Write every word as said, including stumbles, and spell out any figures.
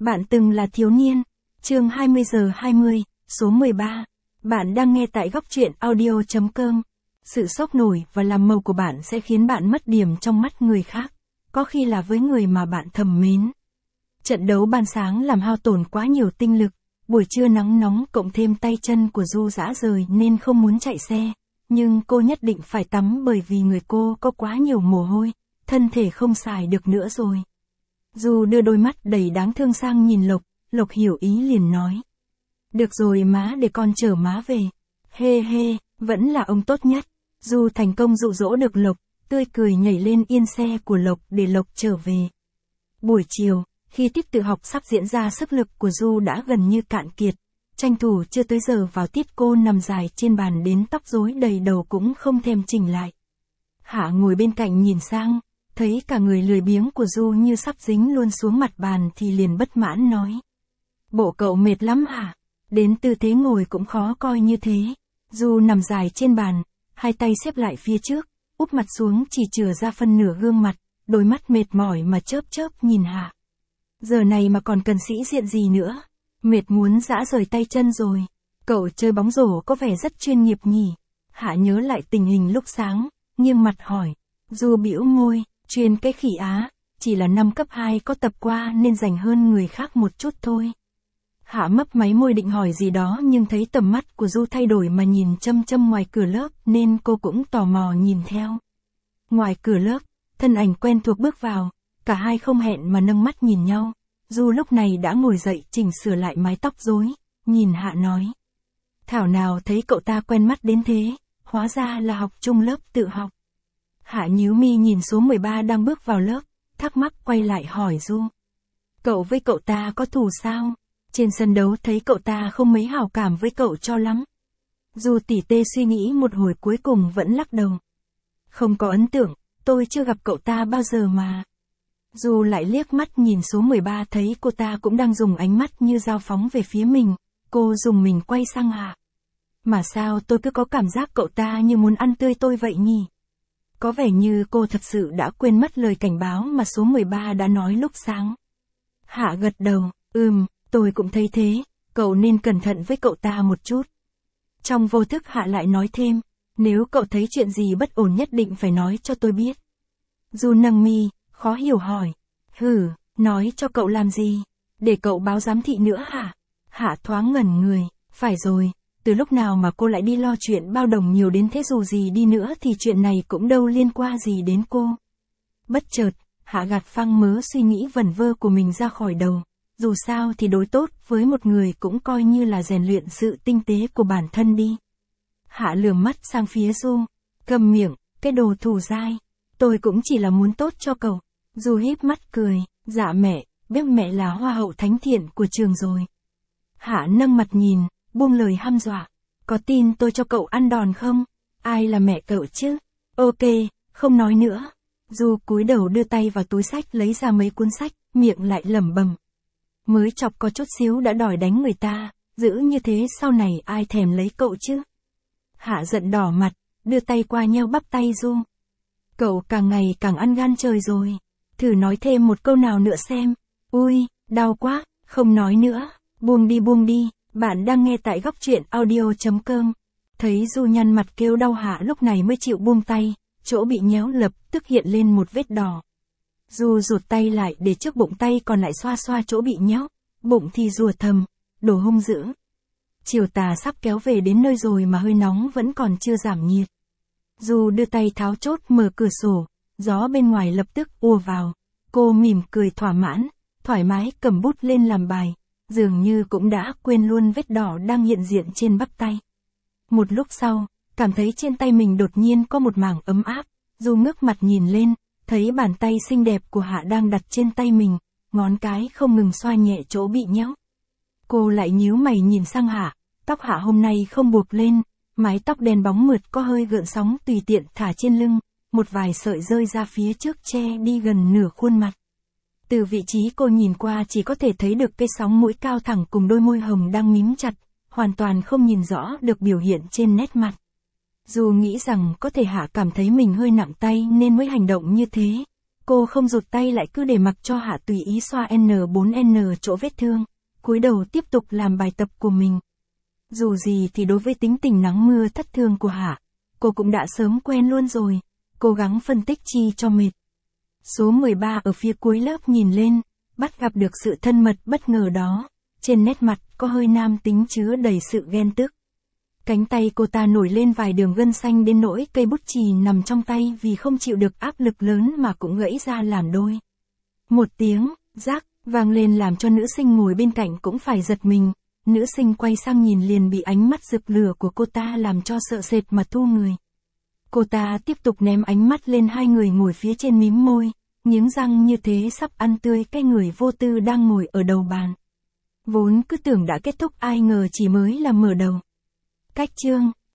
Bạn từng là thiếu niên. Chương hai mươi giờ hai mươi, số mười ba. Bạn đang nghe tại góc truyện audio chấm com. Sự sốc nổi và làm màu của bạn sẽ khiến bạn mất điểm trong mắt người khác, có khi là với người mà bạn thầm mến. Trận đấu ban sáng làm hao tổn quá nhiều tinh lực, buổi trưa nắng nóng cộng thêm tay chân của Du rã rời nên không muốn chạy xe, nhưng cô nhất định phải tắm bởi vì người cô có quá nhiều mồ hôi, thân thể không xài được nữa rồi. Du đưa đôi mắt đầy đáng thương sang nhìn Lộc, Lộc hiểu ý liền nói. Được rồi má, để con chở má về. Hê hê, vẫn là ông tốt nhất. Du thành công dụ dỗ được Lộc, tươi cười nhảy lên yên xe của Lộc để Lộc trở về. Buổi chiều, khi tiết tự học sắp diễn ra, sức lực của Du đã gần như cạn kiệt. Tranh thủ chưa tới giờ vào tiết, cô nằm dài trên bàn đến tóc rối đầy đầu cũng không thèm chỉnh lại. Hạ ngồi bên cạnh nhìn sang, thấy cả người lười biếng của Du như sắp dính luôn xuống mặt bàn thì liền bất mãn nói. Bộ cậu mệt lắm hả? Đến tư thế ngồi cũng khó coi như thế. Du nằm dài trên bàn, hai tay xếp lại phía trước, úp mặt xuống chỉ chừa ra phân nửa gương mặt, đôi mắt mệt mỏi mà chớp chớp nhìn Hạ. Giờ này mà còn cần sĩ diện gì nữa? Mệt muốn rã rời tay chân rồi. Cậu chơi bóng rổ có vẻ rất chuyên nghiệp nhỉ? Hạ nhớ lại tình hình lúc sáng, nghiêng mặt hỏi. Du bĩu môi, chuyên cái khỉ á, chỉ là năm cấp hai có tập qua nên dành hơn người khác một chút thôi. Hạ mấp máy môi định hỏi gì đó nhưng thấy tầm mắt của Du thay đổi mà nhìn chăm chăm ngoài cửa lớp nên cô cũng tò mò nhìn theo. Ngoài cửa lớp, thân ảnh quen thuộc bước vào, cả hai không hẹn mà nâng mắt nhìn nhau. Du lúc này đã ngồi dậy chỉnh sửa lại mái tóc rối, nhìn Hạ nói. Thảo nào thấy cậu ta quen mắt đến thế, hóa ra là học chung lớp tự học. Hạ nhíu mi nhìn số mười ba đang bước vào lớp, thắc mắc quay lại hỏi Du. Cậu với cậu ta có thù sao? Trên sân đấu thấy cậu ta không mấy hảo cảm với cậu cho lắm. Du tỉ tê suy nghĩ một hồi cuối cùng vẫn lắc đầu. Không có ấn tượng, tôi chưa gặp cậu ta bao giờ mà. Du lại liếc mắt nhìn số mười ba thấy cô ta cũng đang dùng ánh mắt như dao phóng về phía mình, cô dùng mình quay sang Hạ. Mà sao tôi cứ có cảm giác cậu ta như muốn ăn tươi tôi vậy nhỉ? Có vẻ như cô thật sự đã quên mất lời cảnh báo mà số mười ba đã nói lúc sáng. Hạ gật đầu, ừm, tôi cũng thấy thế, cậu nên cẩn thận với cậu ta một chút. Trong vô thức Hạ lại nói thêm, nếu cậu thấy chuyện gì bất ổn nhất định phải nói cho tôi biết. Du nâng mi, khó hiểu hỏi. Hử, nói cho cậu làm gì? Để cậu báo giám thị nữa hả? Hạ thoáng ngẩn người, phải rồi, từ lúc nào mà cô lại đi lo chuyện bao đồng nhiều đến thế, dù gì đi nữa thì chuyện này cũng đâu liên quan gì đến cô. Bất chợt, Hạ gạt phăng mớ suy nghĩ vẩn vơ của mình ra khỏi đầu. Dù sao thì đối tốt với một người cũng coi như là rèn luyện sự tinh tế của bản thân đi. Hạ lườm mắt sang phía Du. Cầm miệng, cái đồ thù dai. Tôi cũng chỉ là muốn tốt cho cậu. Du híp mắt cười, dạ mẹ, biết mẹ là hoa hậu thánh thiện của trường rồi. Hạ nâng mặt nhìn, buông lời hăm dọa. Có tin tôi cho cậu ăn đòn không? Ai là mẹ cậu chứ? Ok, không nói nữa. Du cúi đầu đưa tay vào túi sách lấy ra mấy cuốn sách, miệng lại lẩm bẩm. Mới chọc có chút xíu đã đòi đánh người ta, giữ như thế sau này ai thèm lấy cậu chứ? Hạ giận đỏ mặt, đưa tay qua nheo bắp tay Du. Cậu càng ngày càng ăn gan trời rồi. Thử nói thêm một câu nào nữa xem. Ui, đau quá, không nói nữa. Buông đi buông đi, bạn đang nghe tại góc truyện audio chấm com. Thấy Du nhăn mặt kêu đau, Hạ lúc này mới chịu buông tay, chỗ bị nhéo lập tức hiện lên một vết đỏ. Du rụt tay lại để trước bụng, tay còn lại xoa xoa chỗ bị nhéo, bụng thì rủa thầm, đồ hung dữ. Chiều tà sắp kéo về đến nơi rồi mà hơi nóng vẫn còn chưa giảm nhiệt. Du đưa tay tháo chốt mở cửa sổ, gió bên ngoài lập tức ùa vào. Cô mỉm cười thỏa mãn, thoải mái cầm bút lên làm bài, dường như cũng đã quên luôn vết đỏ đang hiện diện trên bắp tay. Một lúc sau, cảm thấy trên tay mình đột nhiên có một mảng ấm áp, Du ngước mặt nhìn lên, thấy bàn tay xinh đẹp của Hạ đang đặt trên tay mình, ngón cái không ngừng xoa nhẹ chỗ bị nhéo. Cô lại nhíu mày nhìn sang Hạ, tóc Hạ hôm nay không buộc lên, mái tóc đen bóng mượt có hơi gợn sóng tùy tiện thả trên lưng, một vài sợi rơi ra phía trước che đi gần nửa khuôn mặt. Từ vị trí cô nhìn qua chỉ có thể thấy được cái sóng mũi cao thẳng cùng đôi môi hồng đang mím chặt, hoàn toàn không nhìn rõ được biểu hiện trên nét mặt. Dù nghĩ rằng có thể Hạ cảm thấy mình hơi nặng tay nên mới hành động như thế, Cô không rụt tay lại cứ để mặc cho Hạ tùy ý xoa en bốn en chỗ vết thương, cúi đầu tiếp tục làm bài tập của mình. Dù gì thì đối với tính tình nắng mưa thất thường của Hạ, cô cũng đã sớm quen luôn rồi, cố gắng phân tích chi cho mệt. Số mười ba ở phía cuối lớp nhìn lên, bắt gặp được sự thân mật bất ngờ đó, trên nét mặt có hơi nam tính chứa đầy sự ghen tức. Cánh tay cô ta nổi lên vài đường gân xanh đến nỗi cây bút chì nằm trong tay vì không chịu được áp lực lớn mà cũng gãy ra làm đôi. Một tiếng, rắc, vang lên làm cho nữ sinh ngồi bên cạnh cũng phải giật mình, nữ sinh quay sang nhìn liền bị ánh mắt rực lửa của cô ta làm cho sợ sệt mà thu người. Cô ta tiếp tục ném ánh mắt lên hai người ngồi phía trên mím môi, nghiến răng như thế sắp ăn tươi cái người vô tư đang ngồi ở đầu bàn. Vốn cứ tưởng đã kết thúc ai ngờ chỉ mới là mở đầu. Cách chương